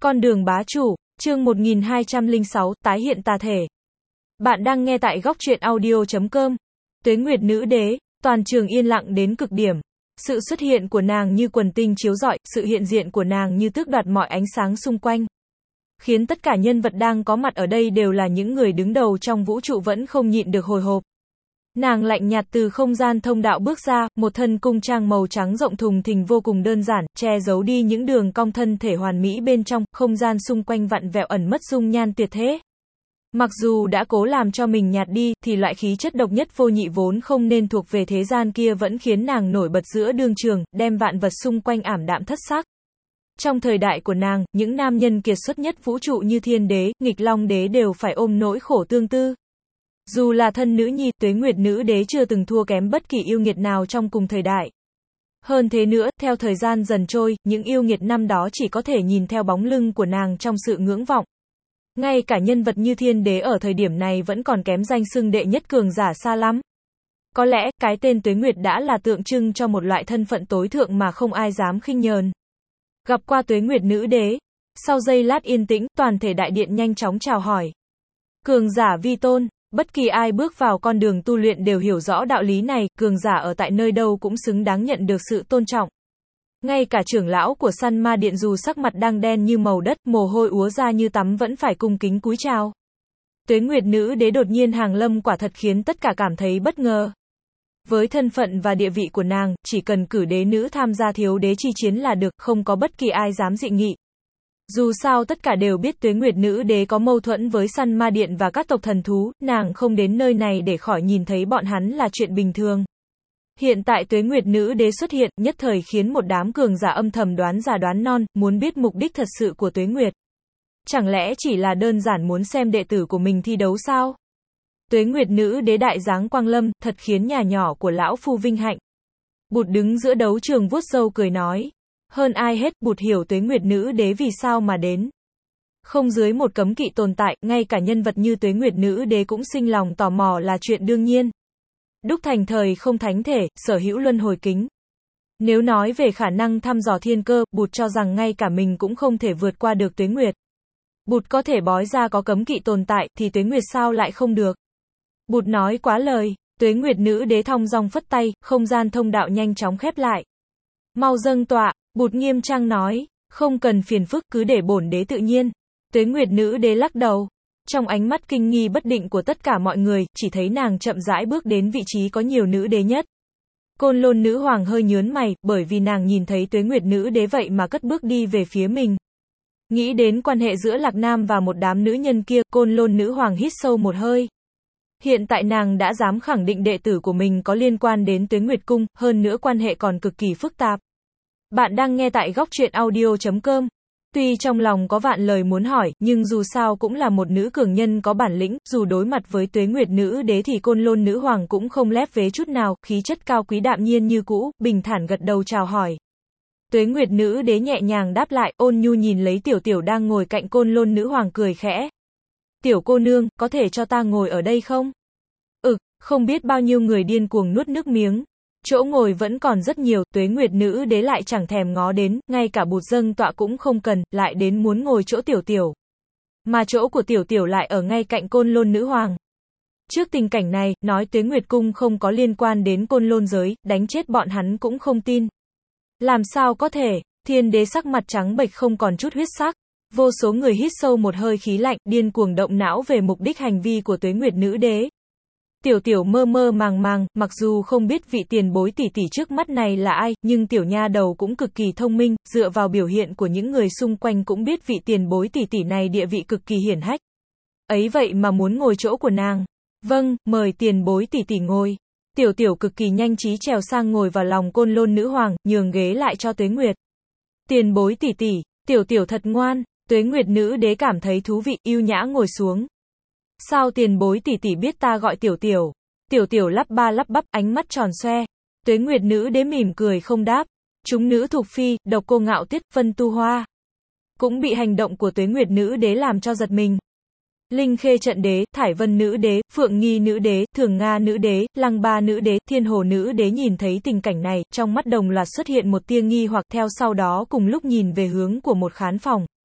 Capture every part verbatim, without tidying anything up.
Con đường bá chủ, chương một nghìn hai trăm lẻ sáu, tái hiện tà thể. Bạn đang nghe tại góc truyện audio chấm com. Tuế Nguyệt nữ đế, toàn trường yên lặng đến cực điểm. Sự xuất hiện của nàng như quần tinh chiếu rọi, sự hiện diện của nàng như tước đoạt mọi ánh sáng xung quanh. Khiến tất cả nhân vật đang có mặt ở đây đều là những người đứng đầu trong vũ trụ vẫn không nhịn được hồi hộp. Nàng lạnh nhạt từ không gian thông đạo bước ra, một thân cung trang màu trắng rộng thùng thình vô cùng đơn giản, che giấu đi những đường cong thân thể hoàn mỹ bên trong, không gian xung quanh vặn vẹo ẩn mất dung nhan tuyệt thế. Mặc dù đã cố làm cho mình nhạt đi, thì loại khí chất độc nhất vô nhị vốn không nên thuộc về thế gian kia vẫn khiến nàng nổi bật giữa đương trường, đem vạn vật xung quanh ảm đạm thất sắc. Trong thời đại của nàng, những nam nhân kiệt xuất nhất vũ trụ như Thiên Đế, Nghịch Long Đế đều phải ôm nỗi khổ tương tư. Dù là thân nữ nhi, Tuế Nguyệt nữ đế chưa từng thua kém bất kỳ yêu nghiệt nào trong cùng thời đại. Hơn thế nữa, theo thời gian dần trôi, những yêu nghiệt năm đó chỉ có thể nhìn theo bóng lưng của nàng trong sự ngưỡng vọng. Ngay cả nhân vật như Thiên Đế ở thời điểm này vẫn còn kém danh xưng đệ nhất cường giả xa lắm. Có lẽ, cái tên Tuế Nguyệt đã là tượng trưng cho một loại thân phận tối thượng mà không ai dám khinh nhờn. Gặp qua Tuế Nguyệt nữ đế. Sau giây lát yên tĩnh, toàn thể đại điện nhanh chóng chào hỏi. Cường giả vi tôn. Bất kỳ ai bước vào con đường tu luyện đều hiểu rõ đạo lý này, cường giả ở tại nơi đâu cũng xứng đáng nhận được sự tôn trọng. Ngay cả trưởng lão của Săn Ma Điện dù sắc mặt đang đen như màu đất, mồ hôi úa ra như tắm vẫn phải cung kính cúi chào. Tuế Nguyệt nữ đế đột nhiên hàng lâm quả thật khiến tất cả cảm thấy bất ngờ. Với thân phận và địa vị của nàng, chỉ cần cử đế nữ tham gia thiếu đế chi chiến là được, không có bất kỳ ai dám dị nghị. Dù sao tất cả đều biết Tuế Nguyệt nữ đế có mâu thuẫn với Săn Ma Điện và các tộc thần thú, nàng không đến nơi này để khỏi nhìn thấy bọn hắn là chuyện bình thường. Hiện tại Tuế Nguyệt nữ đế xuất hiện, nhất thời khiến một đám cường giả âm thầm đoán già đoán non, muốn biết mục đích thật sự của Tuế Nguyệt. Chẳng lẽ chỉ là đơn giản muốn xem đệ tử của mình thi đấu sao? Tuế Nguyệt nữ đế đại dáng quang lâm, thật khiến nhà nhỏ của lão phu vinh hạnh. Bụt đứng giữa đấu trường vuốt râu cười nói. Hơn ai hết, Bụt hiểu Tuế Nguyệt nữ đế vì sao mà đến. Không dưới một cấm kỵ tồn tại, ngay cả nhân vật như Tuế Nguyệt nữ đế cũng sinh lòng tò mò là chuyện đương nhiên. Đúc thành thời không thánh thể, sở hữu luân hồi kính. Nếu nói về khả năng thăm dò thiên cơ, Bụt cho rằng ngay cả mình cũng không thể vượt qua được Tuế Nguyệt. Bụt có thể bói ra có cấm kỵ tồn tại, thì Tuế Nguyệt sao lại không được. Bụt nói quá lời, Tuế Nguyệt nữ đế thong dong phất tay, không gian thông đạo nhanh chóng khép lại. Mau dâng tọa. Bụt nghiêm trang nói, không cần phiền phức cứ để bổn đế tự nhiên. Tuế Nguyệt nữ đế lắc đầu. Trong ánh mắt kinh nghi bất định của tất cả mọi người, chỉ thấy nàng chậm rãi bước đến vị trí có nhiều nữ đế nhất. Côn Lôn nữ hoàng hơi nhướng mày, bởi vì nàng nhìn thấy Tuế Nguyệt nữ đế vậy mà cất bước đi về phía mình. Nghĩ đến quan hệ giữa Lạc Nam và một đám nữ nhân kia, Côn Lôn nữ hoàng hít sâu một hơi. Hiện tại nàng đã dám khẳng định đệ tử của mình có liên quan đến Tuế Nguyệt cung, hơn nữa quan hệ còn cực kỳ phức tạp. Bạn đang nghe tại góc truyện audio chấm com. Tuy trong lòng có vạn lời muốn hỏi, nhưng dù sao cũng là một nữ cường nhân có bản lĩnh, dù đối mặt với Tuế Nguyệt nữ đế thì Côn Lôn nữ hoàng cũng không lép vế chút nào, khí chất cao quý đạm nhiên như cũ, bình thản gật đầu chào hỏi. Tuế Nguyệt nữ đế nhẹ nhàng đáp lại, ôn nhu nhìn lấy Tiểu Tiểu đang ngồi cạnh Côn Lôn nữ hoàng cười khẽ. Tiểu cô nương, có thể cho ta ngồi ở đây không? Ừ, không biết bao nhiêu người điên cuồng nuốt nước miếng. Chỗ ngồi vẫn còn rất nhiều, Tuế Nguyệt nữ đế lại chẳng thèm ngó đến, ngay cả Bụt dâng tọa cũng không cần, lại đến muốn ngồi chỗ Tiểu Tiểu. Mà chỗ của Tiểu Tiểu lại ở ngay cạnh Côn Lôn nữ hoàng. Trước tình cảnh này, nói Tuế Nguyệt cung không có liên quan đến Côn Lôn giới, đánh chết bọn hắn cũng không tin. Làm sao có thể? Thiên Đế sắc mặt trắng bệch không còn chút huyết sắc. Vô số người hít sâu một hơi khí lạnh, điên cuồng động não về mục đích hành vi của Tuế Nguyệt nữ đế. Tiểu Tiểu mơ mơ màng màng, mặc dù không biết vị tiền bối tỷ tỷ trước mắt này là ai, nhưng tiểu nha đầu cũng cực kỳ thông minh, dựa vào biểu hiện của những người xung quanh cũng biết vị tiền bối tỷ tỷ này địa vị cực kỳ hiển hách. Ấy vậy mà muốn ngồi chỗ của nàng. Vâng, mời tiền bối tỷ tỷ ngồi. Tiểu Tiểu cực kỳ nhanh trí trèo sang ngồi vào lòng Côn Lôn nữ hoàng, nhường ghế lại cho Tuế Nguyệt. Tiền bối tỷ tỷ, Tiểu Tiểu thật ngoan. Tuế Nguyệt nữ đế cảm thấy thú vị, yêu nhã ngồi xuống. Sao tiền bối tỷ tỷ biết ta gọi Tiểu Tiểu? Tiểu Tiểu lắp ba lắp bắp, ánh mắt tròn xoe. Tuế Nguyệt nữ đế mỉm cười không đáp. Chúng nữ Thục Phi, Độc Cô Ngạo Tiết, Vân Tu Hoa cũng bị hành động của Tuế Nguyệt nữ đế làm cho giật mình. Linh Khê trận đế, Thải Vân nữ đế, Phượng Nghi nữ đế, Thường Nga nữ đế, Lăng Ba nữ đế, Thiên Hồ nữ đế nhìn thấy tình cảnh này, trong mắt đồng loạt xuất hiện một tia nghi hoặc theo sau đó cùng lúc nhìn về hướng của một khán phòng.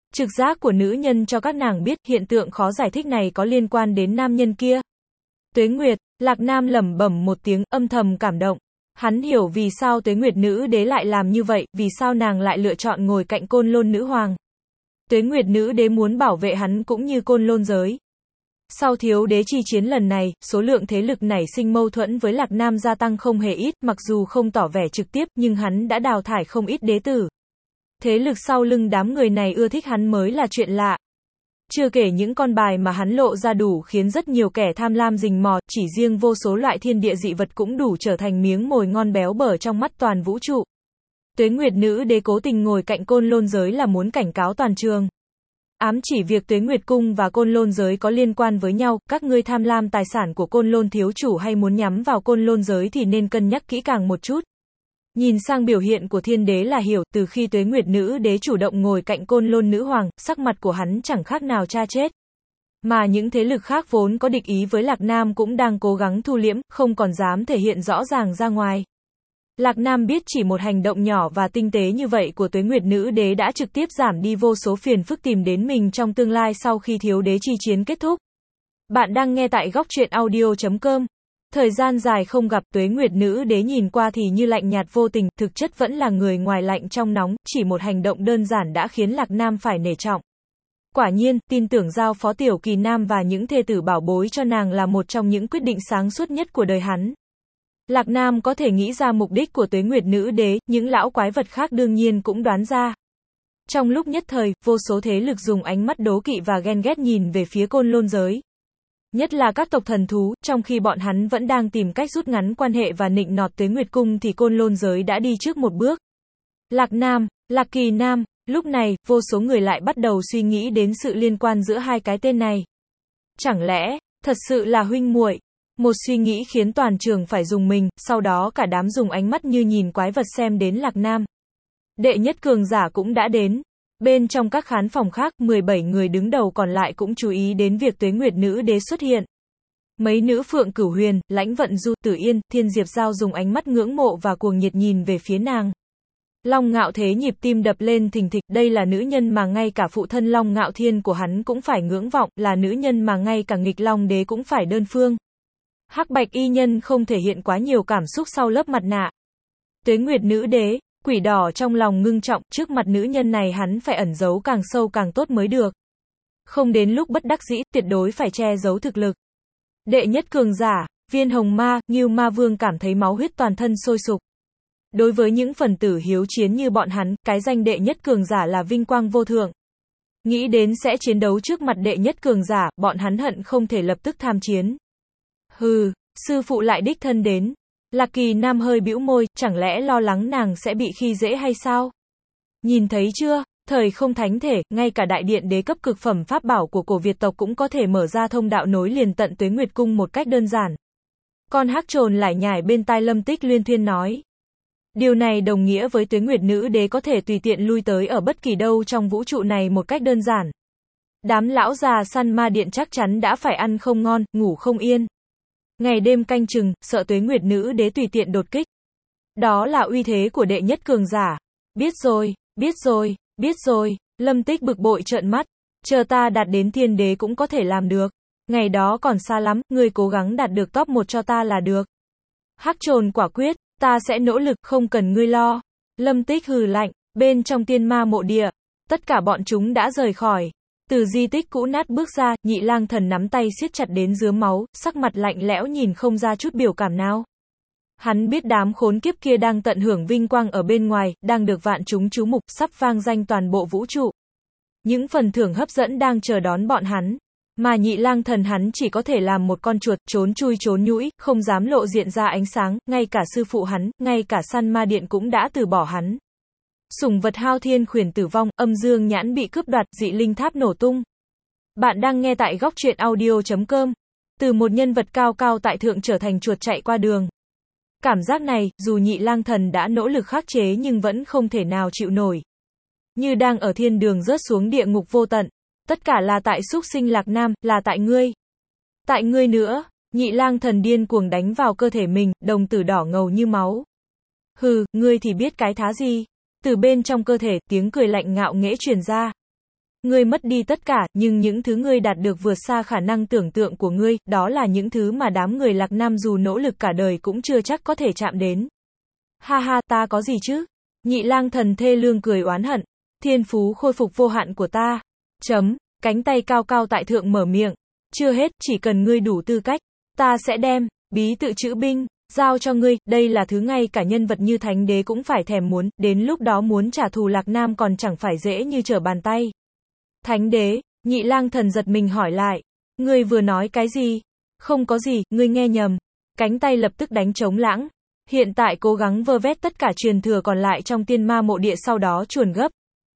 Trực giác của nữ nhân cho các nàng biết hiện tượng khó giải thích này có liên quan đến nam nhân kia. Tuế Nguyệt, Lạc Nam lẩm bẩm một tiếng, âm thầm cảm động. Hắn hiểu vì sao Tuế Nguyệt nữ đế lại làm như vậy, vì sao nàng lại lựa chọn ngồi cạnh Côn Lôn nữ hoàng. Tuế Nguyệt nữ đế muốn bảo vệ hắn cũng như Côn Lôn giới. Sau thiếu đế chi chiến lần này, số lượng thế lực nảy sinh mâu thuẫn với Lạc Nam gia tăng không hề ít, mặc dù không tỏ vẻ trực tiếp, nhưng hắn đã đào thải không ít đế tử. Thế lực sau lưng đám người này ưa thích hắn mới là chuyện lạ. Chưa kể những con bài mà hắn lộ ra đủ khiến rất nhiều kẻ tham lam rình mò, chỉ riêng vô số loại thiên địa dị vật cũng đủ trở thành miếng mồi ngon béo bở trong mắt toàn vũ trụ. Tuế Nguyệt nữ đế cố tình ngồi cạnh Côn Lôn giới là muốn cảnh cáo toàn trường. Ám chỉ việc Tuế Nguyệt cung và Côn Lôn giới có liên quan với nhau, các ngươi tham lam tài sản của Côn Lôn thiếu chủ hay muốn nhắm vào Côn Lôn giới thì nên cân nhắc kỹ càng một chút. Nhìn sang biểu hiện của thiên đế là hiểu, từ khi Tuế Nguyệt nữ đế chủ động ngồi cạnh Côn Lôn nữ hoàng, sắc mặt của hắn chẳng khác nào cha chết. Mà những thế lực khác vốn có địch ý với Lạc Nam cũng đang cố gắng thu liễm, không còn dám thể hiện rõ ràng ra ngoài. Lạc Nam biết chỉ một hành động nhỏ và tinh tế như vậy của Tuế Nguyệt nữ đế đã trực tiếp giảm đi vô số phiền phức tìm đến mình trong tương lai sau khi thiếu đế chi chiến kết thúc. Bạn đang nghe tại góc truyện audio chấm com. Thời gian dài không gặp, Tuế Nguyệt nữ đế nhìn qua thì như lạnh nhạt vô tình, thực chất vẫn là người ngoài lạnh trong nóng, chỉ một hành động đơn giản đã khiến Lạc Nam phải nể trọng. Quả nhiên, tin tưởng giao phó Tiểu Kỳ Nam và những thê tử bảo bối cho nàng là một trong những quyết định sáng suốt nhất của đời hắn. Lạc Nam có thể nghĩ ra mục đích của Tuế Nguyệt nữ đế, những lão quái vật khác đương nhiên cũng đoán ra. Trong lúc nhất thời, vô số thế lực dùng ánh mắt đố kỵ và ghen ghét nhìn về phía Côn Lôn giới. Nhất là các tộc thần thú, trong khi bọn hắn vẫn đang tìm cách rút ngắn quan hệ và nịnh nọt Tuế Nguyệt cung thì Côn Lôn giới đã đi trước một bước. Lạc Nam, Lạc Kỳ Nam, lúc này, vô số người lại bắt đầu suy nghĩ đến sự liên quan giữa hai cái tên này. Chẳng lẽ, thật sự là huynh muội? Một suy nghĩ khiến toàn trường phải rùng mình, sau đó cả đám dùng ánh mắt như nhìn quái vật xem đến Lạc Nam. Đệ nhất cường giả cũng đã đến. Bên trong các khán phòng khác, mười bảy người đứng đầu còn lại cũng chú ý đến việc Tuế Nguyệt nữ đế xuất hiện. Mấy nữ Phượng Cửu Huyền, Lãnh Vận Du, Tử Yên, Thiên Diệp Giao dùng ánh mắt ngưỡng mộ và cuồng nhiệt nhìn về phía nàng. Long Ngạo Thế nhịp tim đập lên thình thịch, đây là nữ nhân mà ngay cả phụ thân Long Ngạo Thiên của hắn cũng phải ngưỡng vọng, là nữ nhân mà ngay cả nghịch Long đế cũng phải đơn phương. Hắc Bạch y nhân không thể hiện quá nhiều cảm xúc sau lớp mặt nạ. Tuế Nguyệt nữ đế, quỷ đỏ trong lòng ngưng trọng, trước mặt nữ nhân này hắn phải ẩn giấu càng sâu càng tốt mới được. Không đến lúc bất đắc dĩ, tuyệt đối phải che giấu thực lực. Đệ nhất cường giả, Viên Hồng Ma, Ngưu Ma Vương cảm thấy máu huyết toàn thân sôi sục. Đối với những phần tử hiếu chiến như bọn hắn, cái danh đệ nhất cường giả là vinh quang vô thượng. Nghĩ đến sẽ chiến đấu trước mặt đệ nhất cường giả, bọn hắn hận không thể lập tức tham chiến. Hừ, sư phụ lại đích thân đến. Lạc Kỳ Nam hơi bĩu môi, chẳng lẽ lo lắng nàng sẽ bị khi dễ hay sao? Nhìn thấy chưa, thời không thánh thể, ngay cả đại điện đế cấp cực phẩm pháp bảo của cổ Việt tộc cũng có thể mở ra thông đạo nối liền tận Tuế Nguyệt cung một cách đơn giản. Con hắc trồn lải nhải bên tai Lâm Tích Luyên Thuyên nói. Điều này đồng nghĩa với Tuế Nguyệt nữ đế có thể tùy tiện lui tới ở bất kỳ đâu trong vũ trụ này một cách đơn giản. Đám lão già săn ma điện chắc chắn đã phải ăn không ngon, ngủ không yên. Ngày đêm canh chừng, sợ Tuế Nguyệt nữ đế tùy tiện đột kích. Đó là uy thế của đệ nhất cường giả. Biết rồi, biết rồi, biết rồi, Lâm Tích bực bội trợn mắt. Chờ ta đạt đến thiên đế cũng có thể làm được. Ngày đó còn xa lắm, ngươi cố gắng đạt được top một cho ta là được. Hắc trồn quả quyết, ta sẽ nỗ lực, không cần ngươi lo. Lâm Tích hừ lạnh, bên trong tiên ma mộ địa. Tất cả bọn chúng đã rời khỏi. Từ di tích cũ nát bước ra, Nhị Lang Thần nắm tay siết chặt đến rướm máu, sắc mặt lạnh lẽo nhìn không ra chút biểu cảm nào. Hắn biết đám khốn kiếp kia đang tận hưởng vinh quang ở bên ngoài, đang được vạn chúng chú mục, sắp vang danh toàn bộ vũ trụ. Những phần thưởng hấp dẫn đang chờ đón bọn hắn. Mà Nhị Lang Thần hắn chỉ có thể làm một con chuột, trốn chui trốn nhũi, không dám lộ diện ra ánh sáng, ngay cả sư phụ hắn, ngay cả săn ma điện cũng đã từ bỏ hắn. Sủng vật hao thiên khuyển tử vong, âm dương nhãn bị cướp đoạt, dị linh tháp nổ tung. Bạn đang nghe tại góc truyện audio chấm com. Từ một nhân vật cao cao tại thượng trở thành chuột chạy qua đường. Cảm giác này, dù Nhị Lang Thần đã nỗ lực khắc chế nhưng vẫn không thể nào chịu nổi. Như đang ở thiên đường rớt xuống địa ngục vô tận. Tất cả là tại súc sinh Lạc Nam, là tại ngươi. Tại ngươi nữa, Nhị Lang Thần điên cuồng đánh vào cơ thể mình, đồng tử đỏ ngầu như máu. Hừ, ngươi thì biết cái thá gì? Từ bên trong cơ thể, tiếng cười lạnh ngạo nghễ truyền ra. Ngươi mất đi tất cả, nhưng những thứ ngươi đạt được vượt xa khả năng tưởng tượng của ngươi, đó là những thứ mà đám người Lạc Nam dù nỗ lực cả đời cũng chưa chắc có thể chạm đến. Ha ha, ta có gì chứ? Nhị lang thần thê lương cười oán hận. Thiên phú khôi phục vô hạn của ta. Chấm, cánh tay cao cao tại thượng mở miệng. Chưa hết, chỉ cần ngươi đủ tư cách, ta sẽ đem bí tự chữ binh giao cho ngươi, đây là thứ ngay cả nhân vật như thánh đế cũng phải thèm muốn, đến lúc đó muốn trả thù Lạc Nam còn chẳng phải dễ như trở bàn tay. Thánh đế, nhị lang thần giật mình hỏi lại. Ngươi vừa nói cái gì? Không có gì, ngươi nghe nhầm. Cánh tay lập tức đánh trống lãng. Hiện tại cố gắng vơ vét tất cả truyền thừa còn lại trong tiên ma mộ địa sau đó chuồn gấp.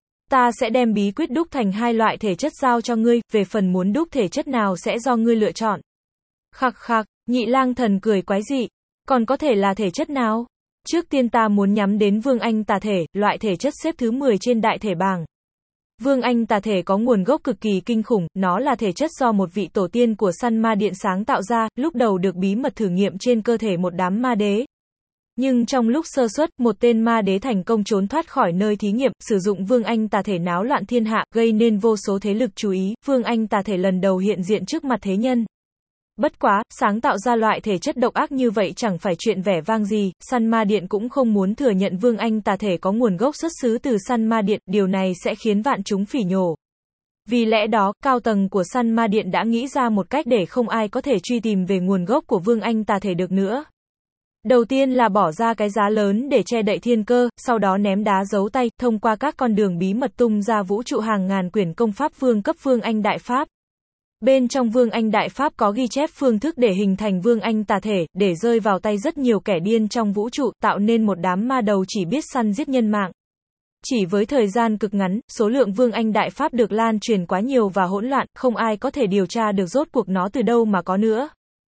Ta sẽ đem bí quyết đúc thành hai loại thể chất giao cho ngươi, về phần muốn đúc thể chất nào sẽ do ngươi lựa chọn. Khặc khặc, nhị lang thần cười quái dị. Còn có thể là thể chất nào? Trước tiên ta muốn nhắm đến Vương Anh tà thể, loại thể chất xếp thứ mười trên đại thể bảng. Vương Anh tà thể có nguồn gốc cực kỳ kinh khủng, nó là thể chất do một vị tổ tiên của săn ma điện sáng tạo ra, lúc đầu được bí mật thử nghiệm trên cơ thể một đám ma đế. Nhưng trong lúc sơ suất, một tên ma đế thành công trốn thoát khỏi nơi thí nghiệm, sử dụng Vương Anh tà thể náo loạn thiên hạ, gây nên vô số thế lực chú ý, Vương Anh tà thể lần đầu hiện diện trước mặt thế nhân. Bất quá, sáng tạo ra loại thể chất độc ác như vậy chẳng phải chuyện vẻ vang gì, săn ma điện cũng không muốn thừa nhận Vương Anh tà thể có nguồn gốc xuất xứ từ săn ma điện, điều này sẽ khiến vạn chúng phỉ nhổ. Vì lẽ đó, cao tầng của săn ma điện đã nghĩ ra một cách để không ai có thể truy tìm về nguồn gốc của Vương Anh tà thể được nữa. Đầu tiên là bỏ ra cái giá lớn để che đậy thiên cơ, sau đó ném đá giấu tay, thông qua các con đường bí mật tung ra vũ trụ hàng ngàn quyển công pháp vương cấp Vương Anh Đại Pháp. Bên trong Vương Anh Đại Pháp có ghi chép phương thức để hình thành Vương Anh tà thể, để rơi vào tay rất nhiều kẻ điên trong vũ trụ, tạo nên một đám ma đầu chỉ biết săn giết nhân mạng. Chỉ với thời gian cực ngắn, số lượng Vương Anh Đại Pháp được lan truyền quá nhiều và hỗn loạn, không ai có thể điều tra được rốt cuộc nó từ đâu mà có nữa.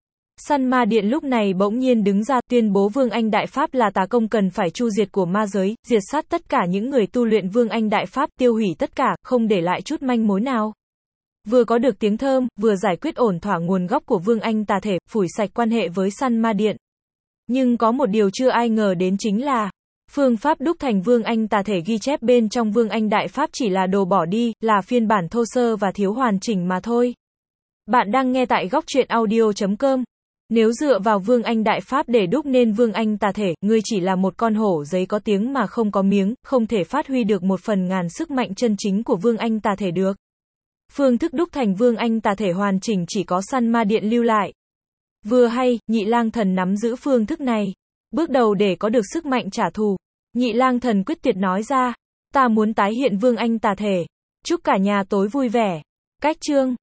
Săn ma điện lúc này bỗng nhiên đứng ra, tuyên bố Vương Anh Đại Pháp là tà công cần phải chu diệt của ma giới, diệt sát tất cả những người tu luyện Vương Anh Đại Pháp, tiêu hủy tất cả, không để lại chút manh mối nào. Vừa có được tiếng thơm, vừa giải quyết ổn thỏa nguồn gốc của Vương Anh tà thể, phủi sạch quan hệ với săn ma điện. Nhưng có một điều chưa ai ngờ đến chính là, phương pháp đúc thành Vương Anh tà thể ghi chép bên trong Vương Anh Đại Pháp chỉ là đồ bỏ đi, là phiên bản thô sơ và thiếu hoàn chỉnh mà thôi. Bạn đang nghe tại góc truyện audio chấm com. Nếu dựa vào Vương Anh Đại Pháp để đúc nên Vương Anh tà thể, ngươi chỉ là một con hổ giấy có tiếng mà không có miếng, không thể phát huy được một phần ngàn sức mạnh chân chính của Vương Anh tà thể được. Phương thức đúc thành Vương Anh tà thể hoàn chỉnh chỉ có săn ma điện lưu lại. Vừa hay, nhị lang thần nắm giữ phương thức này. Bước đầu để có được sức mạnh trả thù. Nhị lang thần quyết tuyệt nói ra. Ta muốn tái hiện Vương Anh tà thể. Chúc cả nhà tối vui vẻ. Cách chương.